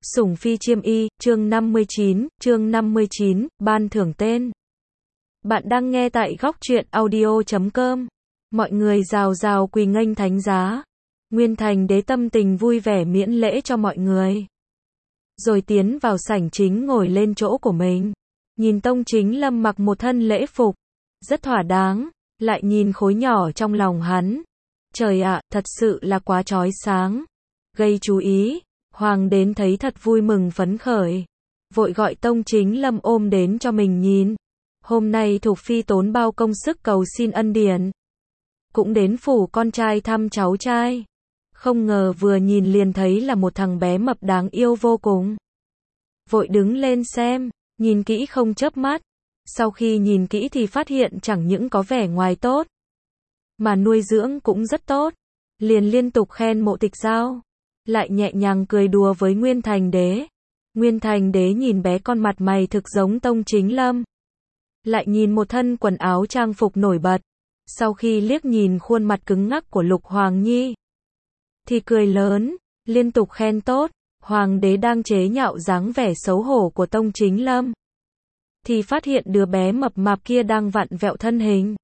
Sủng phi chiêm y, chương 59, ban thưởng tên. Bạn đang nghe tại góc truyện audio.com. Mọi người rào rào quỳ nghênh thánh giá. Nguyên Thành Đế tâm tình vui vẻ miễn lễ cho mọi người. Rồi tiến vào sảnh chính ngồi lên chỗ của mình. Nhìn Tông Chính Lâm mặc một thân lễ phục. Rất thỏa đáng. Lại nhìn khối nhỏ trong lòng hắn. Trời ạ, thật sự là quá chói sáng. Gây chú ý. Hoàng đến thấy thật vui mừng phấn khởi. Vội gọi Tông Chính Lâm ôm đến cho mình nhìn. Hôm nay Thục Phi tốn bao công sức cầu xin ân điển. Cũng đến phủ con trai thăm cháu trai. Không ngờ vừa nhìn liền thấy là một thằng bé mập đáng yêu vô cùng. Vội đứng lên xem, nhìn kỹ không chớp mắt. Sau khi nhìn kỹ thì phát hiện chẳng những có vẻ ngoài tốt, mà nuôi dưỡng cũng rất tốt. Liền liên tục khen Mộ Tịch Giao. Lại nhẹ nhàng cười đùa với Nguyên Thành Đế. Nguyên Thành Đế nhìn bé con mặt mày thực giống Tông Chính Lâm. Lại nhìn một thân quần áo trang phục nổi bật. Sau khi liếc nhìn khuôn mặt cứng ngắc của Lục Hoàng Nhi, thì cười lớn, liên tục khen tốt. Hoàng đế đang chế nhạo dáng vẻ xấu hổ của Tông Chính Lâm, thì phát hiện đứa bé mập mạp kia đang vặn vẹo thân hình.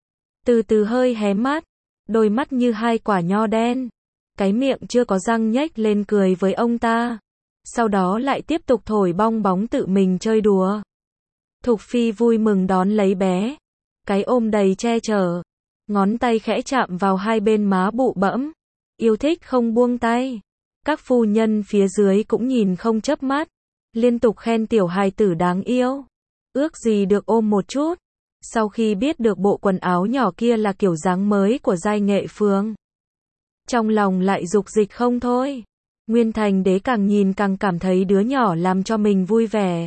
Từ từ hơi hé mắt, đôi mắt như hai quả nho đen. Cái miệng chưa có răng nhếch lên cười với ông ta. Sau đó lại tiếp tục thổi bong bóng tự mình chơi đùa. Thục Phi vui mừng đón lấy bé. Cái ôm đầy che chở. Ngón tay khẽ chạm vào hai bên má bụ bẫm. Yêu thích không buông tay. Các phu nhân phía dưới cũng nhìn không chớp mắt. Liên tục khen tiểu hài tử đáng yêu. Ước gì được ôm một chút. Sau khi biết được bộ quần áo nhỏ kia là kiểu dáng mới của giai nghệ phương, trong lòng lại dục dịch không thôi. Nguyên Thành Đế càng nhìn càng cảm thấy đứa nhỏ làm cho mình vui vẻ.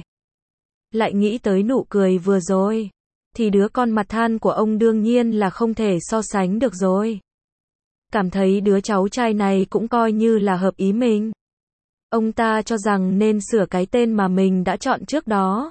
Lại nghĩ tới nụ cười vừa rồi, thì đứa con mặt than của ông đương nhiên là không thể so sánh được rồi. Cảm thấy đứa cháu trai này cũng coi như là hợp ý mình. Ông ta cho rằng nên sửa cái tên mà mình đã chọn trước đó.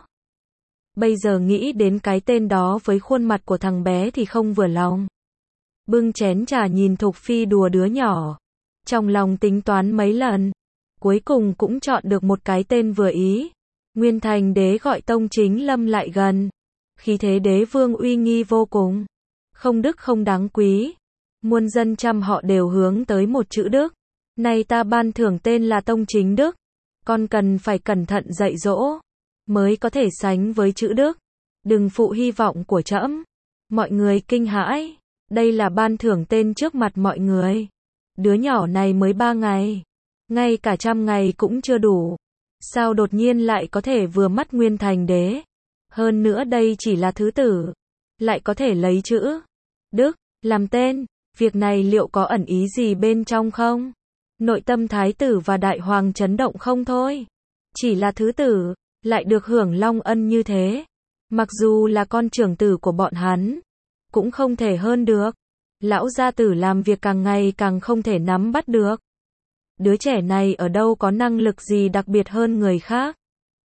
Bây giờ nghĩ đến cái tên đó với khuôn mặt của thằng bé thì không vừa lòng. Bưng chén trà nhìn Thục Phi đùa đứa nhỏ. Trong lòng tính toán mấy lần. Cuối cùng cũng chọn được một cái tên vừa ý. Nguyên Thành Đế gọi Tông Chính Lâm lại gần. Khí thế đế vương uy nghi vô cùng. Không đức không đáng quý. Muôn dân trăm họ đều hướng tới một chữ đức. Nay ta ban thưởng tên là Tông Chính Đức. Con cần phải cẩn thận dạy dỗ, mới có thể sánh với chữ đức. Đừng phụ hy vọng của trẫm. Mọi người kinh hãi. Đây là ban thưởng tên trước mặt mọi người. Đứa nhỏ này mới 3 ngày. Ngay cả 100 ngày cũng chưa đủ. Sao đột nhiên lại có thể vừa mắt Nguyên Thành Đế? Hơn nữa đây chỉ là thứ tử. Lại có thể lấy chữ Đức làm tên. Việc này liệu có ẩn ý gì bên trong không? Nội tâm thái tử và đại hoàng chấn động không thôi. Chỉ là thứ tử, lại được hưởng long ân như thế. Mặc dù là con trưởng tử của bọn hắn, cũng không thể hơn được. Lão gia tử làm việc càng ngày càng không thể nắm bắt được. Đứa trẻ này ở đâu có năng lực gì đặc biệt hơn người khác?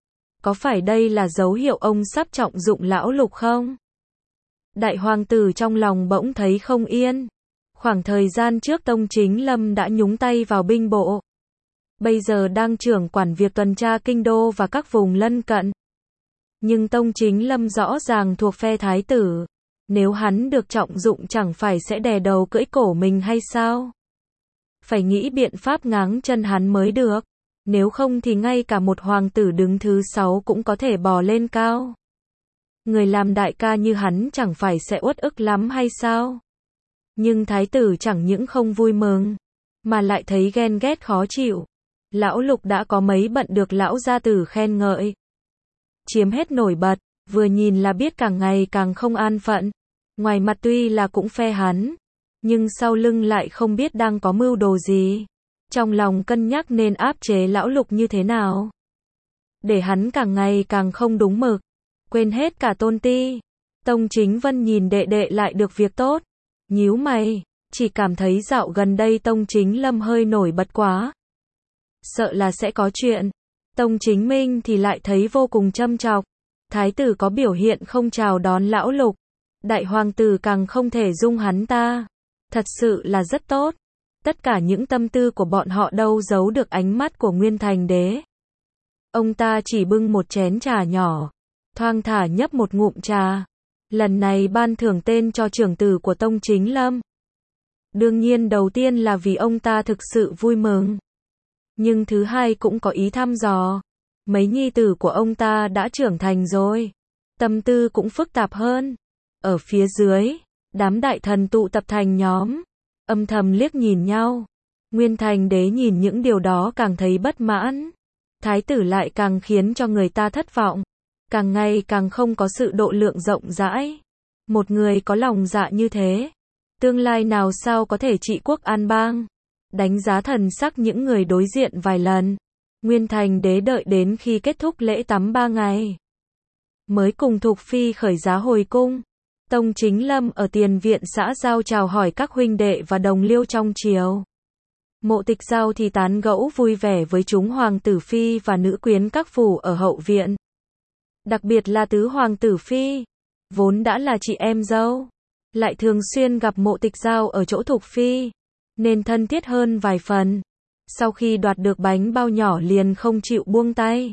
Có phải đây là dấu hiệu ông sắp trọng dụng lão Lục không? Đại hoàng tử trong lòng bỗng thấy không yên. Khoảng thời gian trước Tông Chính Lâm đã nhúng tay vào binh bộ. Bây giờ đang trưởng quản việc tuần tra kinh đô và các vùng lân cận. Nhưng Tông Chính Lâm rõ ràng thuộc phe thái tử. Nếu hắn được trọng dụng chẳng phải sẽ đè đầu cưỡi cổ mình hay sao? Phải nghĩ biện pháp ngáng chân hắn mới được. Nếu không thì ngay cả một hoàng tử đứng thứ 6 cũng có thể bò lên cao. Người làm đại ca như hắn chẳng phải sẽ uất ức lắm hay sao? Nhưng thái tử chẳng những không vui mừng, mà lại thấy ghen ghét khó chịu. Lão Lục đã có mấy bận được lão gia tử khen ngợi. Chiếm hết nổi bật, vừa nhìn là biết càng ngày càng không an phận. Ngoài mặt tuy là cũng phe hắn, nhưng sau lưng lại không biết đang có mưu đồ gì. Trong lòng cân nhắc nên áp chế lão Lục như thế nào, để hắn càng ngày càng không đúng mực, quên hết cả tôn ti. Tông Chính Vân nhìn đệ đệ lại được việc tốt, nhíu mày, chỉ cảm thấy dạo gần đây Tông Chính Lâm hơi nổi bật quá. Sợ là sẽ có chuyện. Tông Chính Minh thì lại thấy vô cùng châm chọc. Thái tử có biểu hiện không chào đón lão Lục. Đại hoàng tử càng không thể dung hắn ta. Thật sự là rất tốt. Tất cả những tâm tư của bọn họ đâu giấu được ánh mắt của Nguyên Thành Đế. Ông ta chỉ bưng một chén trà nhỏ, thoang thả nhấp một ngụm trà. Lần này ban thưởng tên cho trưởng tử của Tông Chính Lâm. Đương nhiên đầu tiên là vì ông ta thực sự vui mừng. Nhưng thứ hai cũng có ý thăm dò. Mấy nhi tử của ông ta đã trưởng thành rồi. Tâm tư cũng phức tạp hơn. Ở phía dưới, đám đại thần tụ tập thành nhóm, âm thầm liếc nhìn nhau. Nguyên Thành Đế nhìn những điều đó càng thấy bất mãn. Thái tử lại càng khiến cho người ta thất vọng. Càng ngày càng không có sự độ lượng rộng rãi. Một người có lòng dạ như thế, tương lai nào sao có thể trị quốc an bang. Đánh giá thần sắc những người đối diện vài lần, Nguyên Thành Đế đợi đến khi kết thúc lễ tắm 3 ngày, mới cùng Thục Phi khởi giá hồi cung. Tông Chính Lâm ở tiền viện xã giao chào hỏi các huynh đệ và đồng liêu trong triều. Mộ Tịch Giao thì tán gẫu vui vẻ với chúng hoàng tử phi và nữ quyến các phủ ở hậu viện. Đặc biệt là tứ hoàng tử phi, vốn đã là chị em dâu, lại thường xuyên gặp Mộ Tịch Giao ở chỗ Thục Phi, nên thân thiết hơn vài phần. Sau khi đoạt được bánh bao nhỏ liền không chịu buông tay.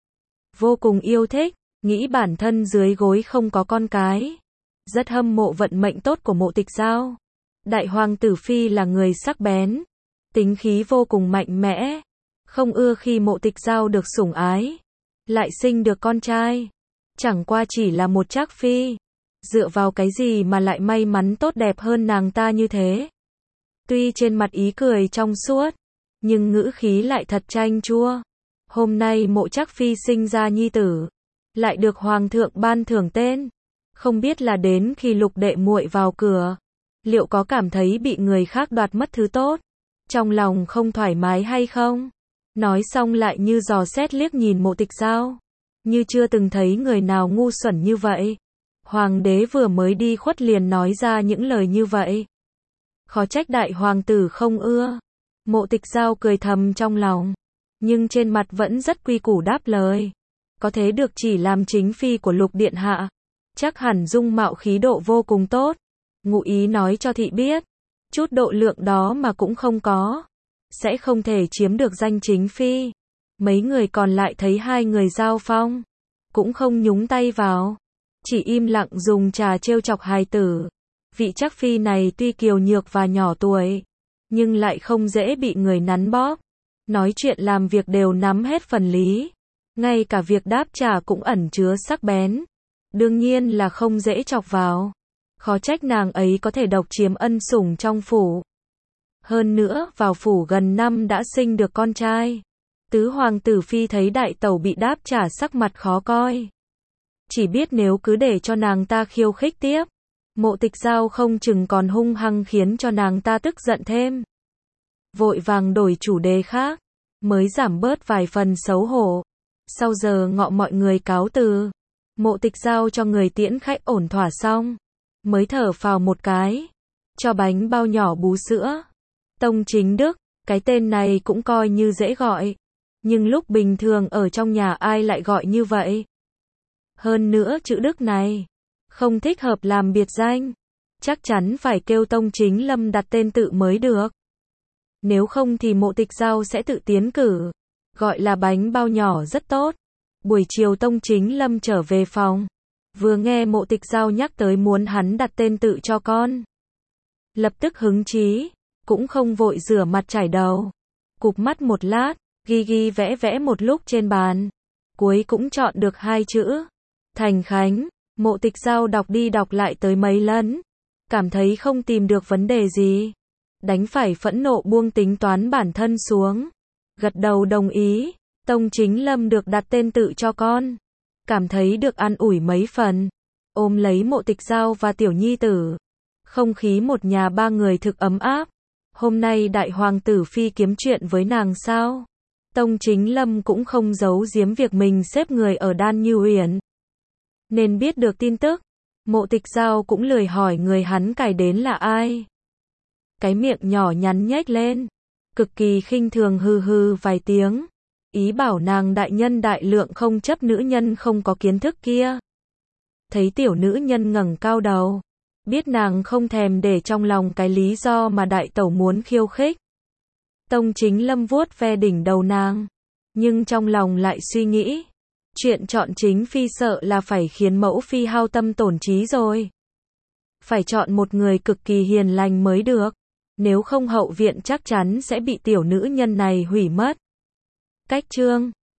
Vô cùng yêu thích, nghĩ bản thân dưới gối không có con cái. Rất hâm mộ vận mệnh tốt của Mộ Tịch Giao. Đại hoàng tử phi là người sắc bén, tính khí vô cùng mạnh mẽ, không ưa khi Mộ Tịch Giao được sủng ái, lại sinh được con trai. Chẳng qua chỉ là một trác phi, dựa vào cái gì mà lại may mắn tốt đẹp hơn nàng ta như thế. Tuy trên mặt ý cười trong suốt, nhưng ngữ khí lại thật chanh chua. Hôm nay Mộ trác phi sinh ra nhi tử, lại được hoàng thượng ban thưởng tên. Không biết là đến khi Lục đệ muội vào cửa, liệu có cảm thấy bị người khác đoạt mất thứ tốt, trong lòng không thoải mái hay không? Nói xong lại như dò xét liếc nhìn Mộ Tịch Giao, như chưa từng thấy người nào ngu xuẩn như vậy. Hoàng đế vừa mới đi khuất liền nói ra những lời như vậy. Khó trách đại hoàng tử không ưa. Mộ Tịch Giao cười thầm trong lòng, nhưng trên mặt vẫn rất quy củ đáp lời. Có thế được chỉ làm chính phi của Lục điện hạ, chắc hẳn dung mạo khí độ vô cùng tốt. Ngụ ý nói cho thị biết, chút độ lượng đó mà cũng không có, sẽ không thể chiếm được danh chính phi. Mấy người còn lại thấy hai người giao phong, cũng không nhúng tay vào, chỉ im lặng dùng trà trêu chọc hài tử. Vị trác phi này tuy kiều nhược và nhỏ tuổi, nhưng lại không dễ bị người nắn bóp. Nói chuyện làm việc đều nắm hết phần lý, ngay cả việc đáp trả cũng ẩn chứa sắc bén. Đương nhiên là không dễ chọc vào. Khó trách nàng ấy có thể độc chiếm ân sủng trong phủ. Hơn nữa, vào phủ gần năm đã sinh được con trai. Tứ hoàng tử phi thấy đại tẩu bị đáp trả sắc mặt khó coi. Chỉ biết nếu cứ để cho nàng ta khiêu khích tiếp, Mộ Tịch Giao không chừng còn hung hăng khiến cho nàng ta tức giận thêm. Vội vàng đổi chủ đề khác, mới giảm bớt vài phần xấu hổ. Sau giờ ngọ mọi người cáo từ, Mộ Tịch Giao cho người tiễn khách ổn thỏa xong, mới thở phào một cái, cho bánh bao nhỏ bú sữa. Tông Chính Đức, cái tên này cũng coi như dễ gọi, nhưng lúc bình thường ở trong nhà ai lại gọi như vậy. Hơn nữa chữ Đức này không thích hợp làm biệt danh, chắc chắn phải kêu Tông Chính Lâm đặt tên tự mới được. Nếu không thì Mộ Tịch Giao sẽ tự tiến cử, gọi là bánh bao nhỏ rất tốt. Buổi chiều Tông Chính Lâm trở về phòng, vừa nghe Mộ Tịch Giao nhắc tới muốn hắn đặt tên tự cho con, lập tức hứng chí, cũng không vội rửa mặt chải đầu, cụp mắt một lát, ghi vẽ vẽ một lúc trên bàn, cuối cũng chọn được hai chữ Thành Khánh. Mộ Tịch Giao đọc đi đọc lại tới mấy lần, cảm thấy không tìm được vấn đề gì, đánh phải phẫn nộ buông tính toán bản thân xuống, gật đầu đồng ý. Tông Chính Lâm được đặt tên tự cho con, cảm thấy được an ủi mấy phần, ôm lấy Mộ Tịch Giao và tiểu nhi tử. Không khí một nhà ba người thực ấm áp. Hôm nay đại hoàng tử phi kiếm chuyện với nàng sao? Tông Chính Lâm cũng không giấu giếm việc mình xếp người ở Đan Như Uyển, nên biết được tin tức. Mộ Tịch Giao cũng lười hỏi người hắn cài đến là ai. Cái miệng nhỏ nhắn nhếch lên, cực kỳ khinh thường hừ hừ vài tiếng, ý bảo nàng đại nhân đại lượng không chấp nữ nhân không có kiến thức kia. Thấy tiểu nữ nhân ngẩng cao đầu, biết nàng không thèm để trong lòng cái lý do mà đại tẩu muốn khiêu khích. Tông Chính Lâm vuốt ve đỉnh đầu nàng, Nhưng trong lòng lại suy nghĩ, chuyện chọn chính phi sợ là phải khiến mẫu phi hao tâm tổn trí rồi. Phải chọn một người cực kỳ hiền lành mới được, nếu không hậu viện chắc chắn sẽ bị tiểu nữ nhân này hủy mất. Cách chương